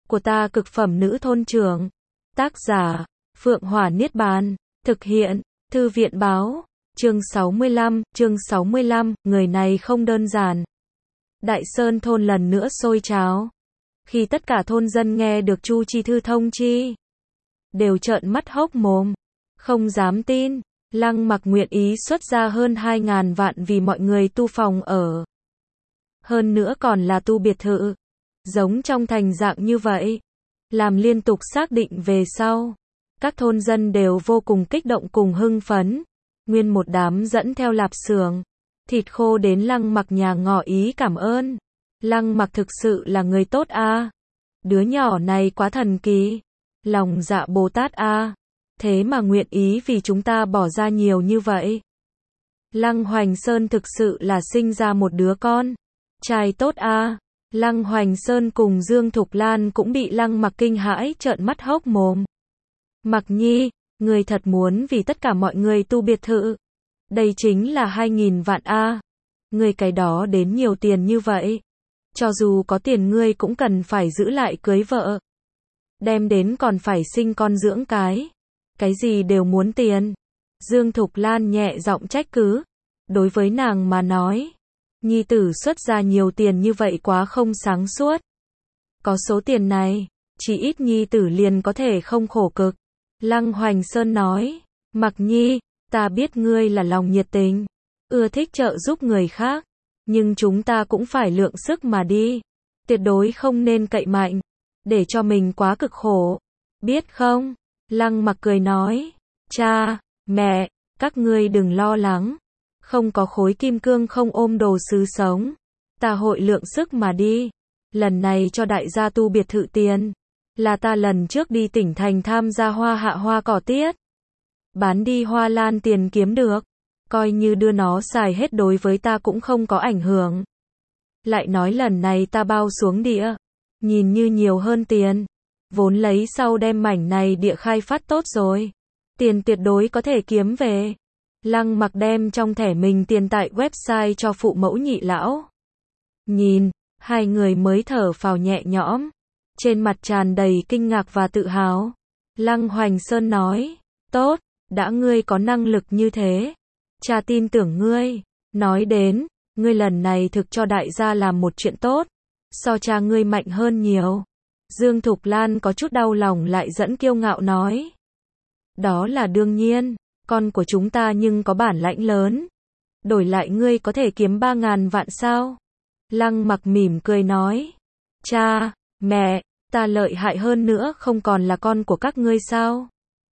của ta cực phẩm nữ thôn trưởng. Tác giả, Phượng Hỏa Niết Bàn. Thực hiện, Thư viện báo. Chương 65, người này không đơn giản. Đại Sơn thôn lần nữa sôi trào. Khi tất cả thôn dân nghe được Chu Chi thư thông chi, đều trợn mắt hốc mồm, không dám tin. Lăng Mặc nguyện ý xuất ra hơn 2.000 vạn vì mọi người tu phòng ở. Hơn nữa còn là tu biệt thự, giống trong thành dạng như vậy. Làm liên tục xác định về sau, các thôn dân đều vô cùng kích động cùng hưng phấn. Nguyên một đám dẫn theo lạp xưởng, thịt khô đến Lăng Mặc nhà ngỏ ý cảm ơn. Lăng Mặc thực sự là người tốt a. Đứa nhỏ này quá thần kỳ. Lòng dạ Bồ Tát a. Thế mà nguyện ý vì chúng ta bỏ ra nhiều như vậy. Lăng Hoành Sơn thực sự là sinh ra một đứa con trai tốt a. Lăng Hoành Sơn cùng Dương Thục Lan cũng bị Lăng Mặc kinh hãi trợn mắt hốc mồm. Mặc Nhi, người thật muốn vì tất cả mọi người tu biệt thự. Đây chính là 2.000 vạn a. Người cái đó đến nhiều tiền như vậy. Cho dù có tiền ngươi cũng cần phải giữ lại cưới vợ. Đem đến còn phải sinh con dưỡng cái gì đều muốn tiền. Dương Thục Lan nhẹ giọng trách cứ. Đối với nàng mà nói, nhi tử xuất ra nhiều tiền như vậy quá không sáng suốt. Có số tiền này, chỉ ít nhi tử liền có thể không khổ cực. Lăng Hoành Sơn nói, Mặc Nhi, ta biết ngươi là lòng nhiệt tình, ưa thích trợ giúp người khác, nhưng chúng ta cũng phải lượng sức mà đi. Tuyệt đối không nên cậy mạnh, để cho mình quá cực khổ. Biết không? Lăng Mặc cười nói, cha, mẹ, các ngươi đừng lo lắng. Không có khối kim cương không ôm đồ sứ sống. Ta hội lượng sức mà đi. Lần này cho đại gia tu biệt thự tiền, là ta lần trước đi tỉnh thành tham gia hoa hạ hoa cỏ tiết. Bán đi hoa lan tiền kiếm được. Coi như đưa nó xài hết đối với ta cũng không có ảnh hưởng. Lại nói lần này ta bao xuống địa. Nhìn như nhiều hơn tiền. Vốn lấy sau đem mảnh này địa khai phát tốt rồi. Tiền tuyệt đối có thể kiếm về. Lăng Mặc đem trong thẻ mình tiền tại website cho phụ mẫu nhị lão. Nhìn, hai người mới thở phào nhẹ nhõm. Trên mặt tràn đầy kinh ngạc và tự hào. Lăng Hoành Sơn nói, tốt, đã ngươi có năng lực như thế. Cha tin tưởng ngươi. Nói đến, ngươi lần này thực cho đại gia làm một chuyện tốt. So cha ngươi mạnh hơn nhiều. Dương Thục Lan có chút đau lòng lại dẫn kiêu ngạo nói. Đó là đương nhiên, con của chúng ta nhưng có bản lãnh lớn. Đổi lại ngươi có thể kiếm 3.000 vạn sao? Lăng Mặc mỉm cười nói. Cha, mẹ, ta lợi hại hơn nữa không còn là con của các ngươi sao?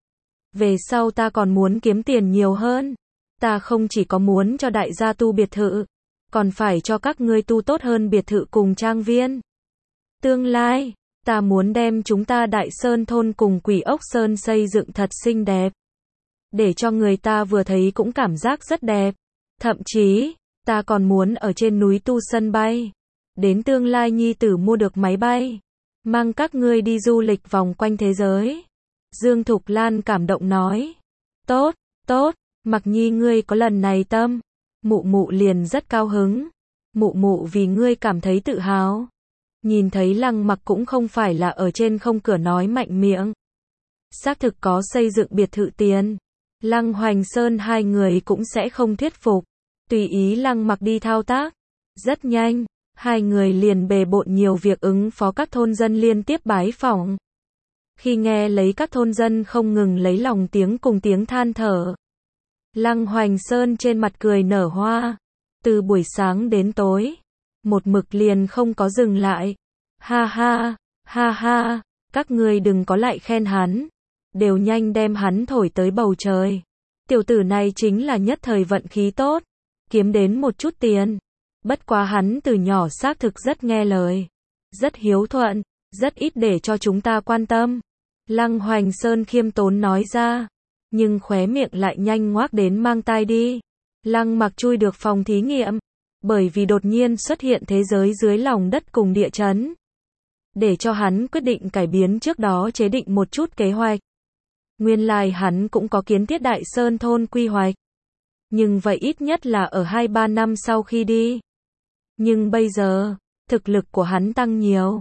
Về sau ta còn muốn kiếm tiền nhiều hơn. Ta không chỉ có muốn cho đại gia tu biệt thự, còn phải cho các ngươi tu tốt hơn biệt thự cùng trang viên. Tương lai, ta muốn đem chúng ta Đại Sơn thôn cùng Quỷ Ốc Sơn xây dựng thật xinh đẹp. Để cho người ta vừa thấy cũng cảm giác rất đẹp. Thậm chí, ta còn muốn ở trên núi tu sân bay. Đến tương lai nhi tử mua được máy bay. Mang các ngươi đi du lịch vòng quanh thế giới. Dương Thục Lan cảm động nói. Tốt, tốt, Mặc Nhi ngươi có lần này tâm. Mụ mụ liền rất cao hứng. Mụ mụ vì ngươi cảm thấy tự hào. Nhìn thấy Lăng Mặc cũng không phải là ở trên không cửa nói mạnh miệng. Xác thực có xây dựng biệt thự tiền. Lăng Hoành Sơn hai người cũng sẽ không thuyết phục. Tùy ý Lăng Mặc đi thao tác. Rất nhanh, hai người liền bề bộn nhiều việc ứng phó các thôn dân liên tiếp bái phỏng. Khi nghe lấy các thôn dân không ngừng lấy lòng tiếng cùng tiếng than thở. Lăng Hoành Sơn trên mặt cười nở hoa. Từ buổi sáng đến tối, một mực liền không có dừng lại. Ha ha, ha ha, các ngươi đừng có lại khen hắn. Đều nhanh đem hắn thổi tới bầu trời. Tiểu tử này chính là nhất thời vận khí tốt. Kiếm đến một chút tiền. Bất quá hắn từ nhỏ xác thực rất nghe lời. Rất hiếu thuận, rất ít để cho chúng ta quan tâm. Lăng Hoành Sơn khiêm tốn nói ra. Nhưng khóe miệng lại nhanh ngoác đến mang tai đi. Lăng Mặc chui được phòng thí nghiệm. Bởi vì đột nhiên xuất hiện thế giới dưới lòng đất cùng địa chấn. Để cho hắn quyết định cải biến trước đó chế định một chút kế hoạch. Nguyên lai hắn cũng có kiến thiết Đại Sơn thôn quy hoạch. Nhưng vậy ít nhất là ở 2-3 năm sau khi đi. Nhưng bây giờ, thực lực của hắn tăng nhiều.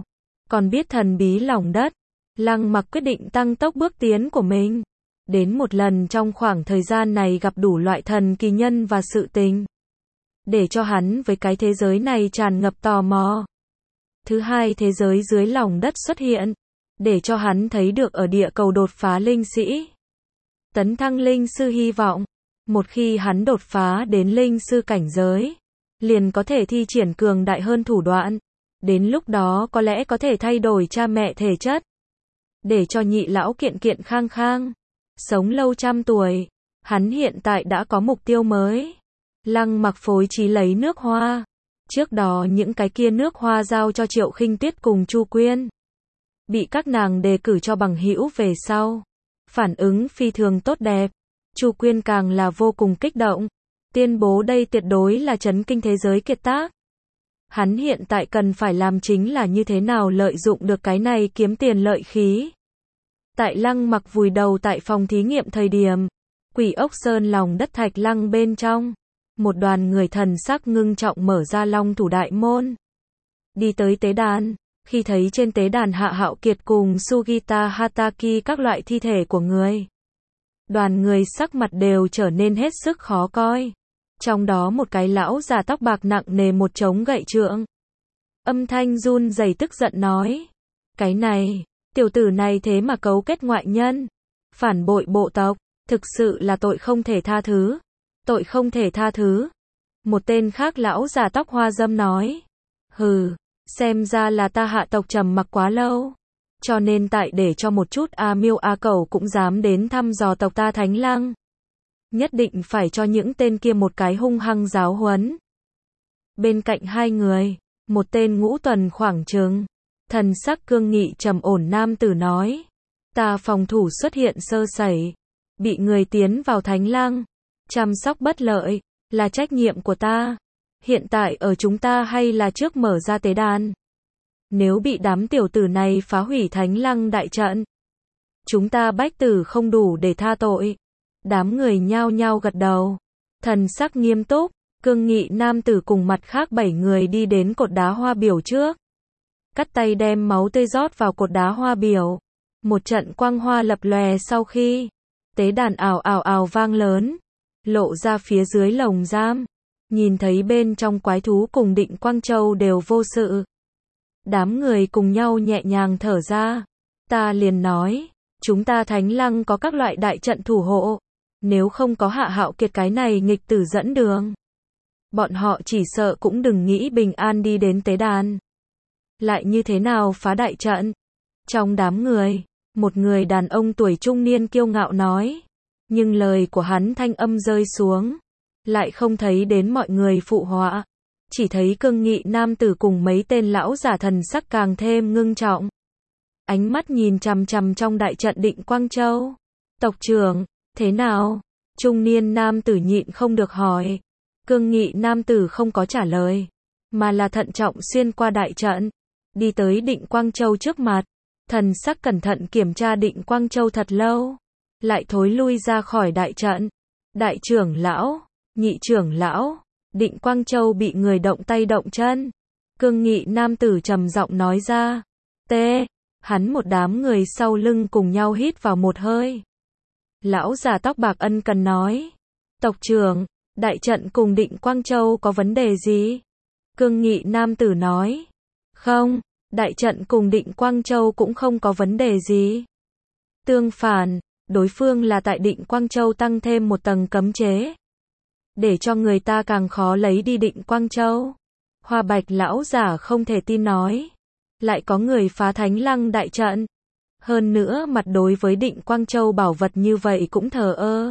còn biết thần bí lòng đất. Lăng Mặc quyết định tăng tốc bước tiến của mình. Đến một lần trong khoảng thời gian này gặp đủ loại thần kỳ nhân và sự tình. Để cho hắn với cái thế giới này tràn ngập tò mò. Thứ hai, thế giới dưới lòng đất xuất hiện. Để cho hắn thấy được ở địa cầu đột phá linh sĩ. Tấn thăng linh sư hy vọng. Một khi hắn đột phá đến linh sư cảnh giới, liền có thể thi triển cường đại hơn thủ đoạn. Đến lúc đó có lẽ có thể thay đổi cha mẹ thể chất. Để cho nhị lão kiện kiện khang khang. Sống lâu trăm tuổi. Hắn hiện tại đã có mục tiêu mới. Lăng Mặc phối trí lấy nước hoa. Trước đó những cái kia nước hoa giao cho Triệu Khinh Tuyết cùng Chu Quyên. Bị các nàng đề cử cho bằng hữu về sau. Phản ứng phi thường tốt đẹp. Chu Quyên càng là vô cùng kích động. Tuyên bố đây tuyệt đối là chấn kinh thế giới kiệt tác. Hắn hiện tại cần phải làm chính là như thế nào lợi dụng được cái này kiếm tiền lợi khí. Tại Lăng Mặc vùi đầu tại phòng thí nghiệm thời điểm, Quỷ Ốc Sơn lòng đất thạch lăng bên trong, một đoàn người thần sắc ngưng trọng mở ra Long Thủ đại môn. Đi tới tế đàn, khi thấy trên tế đàn Hạ Hạo Kiệt cùng Sugita Hataki các loại thi thể của người. Đoàn người sắc mặt đều trở nên hết sức khó coi. Trong đó một cái lão già tóc bạc nặng nề một trống gậy trượng. Âm thanh run rẩy tức giận nói. Cái này, tiểu tử này thế mà cấu kết ngoại nhân. Phản bội bộ tộc, thực sự là tội không thể tha thứ. Tội không thể tha thứ. Một tên khác lão già tóc hoa dâm nói. Hừ, xem ra là ta Hạ tộc trầm mặc quá lâu. Cho nên tại để cho một chút A Miêu A Cẩu cũng dám đến thăm dò tộc ta Thánh Lăng. Nhất định phải cho những tên kia một cái hung hăng giáo huấn. Bên cạnh hai người, một tên ngũ tuần khoảng chừng, thần sắc cương nghị trầm ổn nam tử nói. Ta phòng thủ xuất hiện sơ sẩy, bị người tiến vào Thánh Lăng, chăm sóc bất lợi, là trách nhiệm của ta. Hiện tại ở chúng ta hay là trước mở ra tế đàn? Nếu bị đám tiểu tử này phá hủy Thánh Lăng đại trận, chúng ta bách tử không đủ để tha tội. Đám người nhao nhao gật đầu. Thần sắc nghiêm túc, cương nghị nam tử cùng mặt khác 7 người đi đến cột đá hoa biểu trước. Cắt tay đem máu tươi rót vào cột đá hoa biểu. Một trận quang hoa lập lòe sau khi tế đàn ào ào ào vang lớn, lộ ra phía dưới lồng giam. Nhìn thấy bên trong quái thú cùng Định Quang Châu đều vô sự. Đám người cùng nhau nhẹ nhàng thở ra. Ta liền nói, chúng ta Thánh Lăng có các loại đại trận thủ hộ. Nếu không có Hạ Hạo Kiệt cái này nghịch tử dẫn đường, bọn họ chỉ sợ cũng đừng nghĩ bình an đi đến tế đàn. Lại như thế nào phá đại trận? Trong đám người, một người đàn ông tuổi trung niên kiêu ngạo nói. Nhưng lời của hắn thanh âm rơi xuống, lại không thấy đến mọi người phụ họa. Chỉ thấy cương nghị nam tử cùng mấy tên lão giả thần sắc càng thêm ngưng trọng. Ánh mắt nhìn chằm chằm trong đại trận Định Quang Châu. Tộc trưởng, thế nào? Trung niên nam tử nhịn không được hỏi. Cương nghị nam tử không có trả lời, mà là thận trọng xuyên qua đại trận, đi tới Định Quang Châu trước mặt. Thần sắc cẩn thận kiểm tra Định Quang Châu thật lâu, lại thối lui ra khỏi đại trận. Đại trưởng lão, nhị trưởng lão, Định Quang Châu bị người động tay động chân. Cương nghị nam tử trầm giọng nói ra. Tê, hắn một đám người sau lưng cùng nhau hít vào một hơi. Lão già tóc bạc ân cần nói. Tộc trưởng, đại trận cùng Định Quang Châu có vấn đề gì? Cương nghị nam tử nói. Không, đại trận cùng Định Quang Châu cũng không có vấn đề gì. Tương phản, đối phương là tại Định Quang Châu tăng thêm một tầng cấm chế, để cho người ta càng khó lấy đi Định Quang Châu. Hoa bạch lão giả không thể tin nói. Lại có người phá Thánh Lăng đại trận. Hơn nữa mặt đối với Định Quang Châu bảo vật như vậy cũng thờ ơ.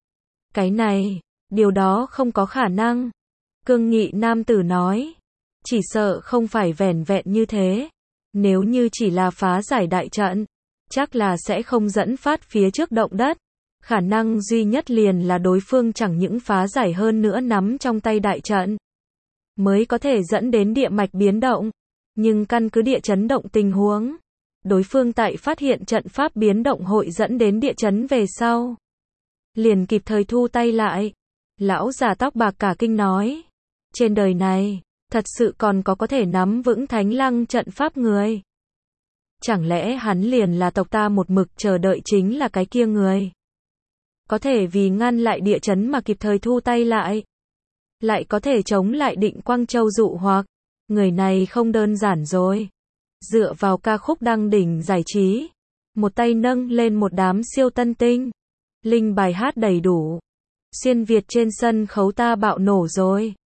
Cái này, điều đó không có khả năng. Cương nghị nam tử nói. Chỉ sợ không phải vẻn vẹn như thế. Nếu như chỉ là phá giải đại trận, chắc là sẽ không dẫn phát phía trước động đất. Khả năng duy nhất liền là đối phương chẳng những phá giải hơn nữa nắm trong tay đại trận, mới có thể dẫn đến địa mạch biến động. Nhưng căn cứ địa chấn động tình huống, đối phương tại phát hiện trận pháp biến động hội dẫn đến địa chấn về sau, liền kịp thời thu tay lại. Lão già tóc bạc cả kinh nói. Trên đời này, thật sự còn có thể nắm vững Thánh Lăng trận pháp người. Chẳng lẽ hắn liền là tộc ta một mực chờ đợi chính là cái kia người? Có thể vì ngăn lại địa chấn mà kịp thời thu tay lại. Lại có thể chống lại Định Quang Châu dụ hoặc. Người này không đơn giản rồi. Dựa vào ca khúc đăng đỉnh giải trí. Một tay nâng lên một đám siêu tân tinh. Linh bài hát đầy đủ. Xuyên Việt trên sân khấu ta bạo nổ rồi.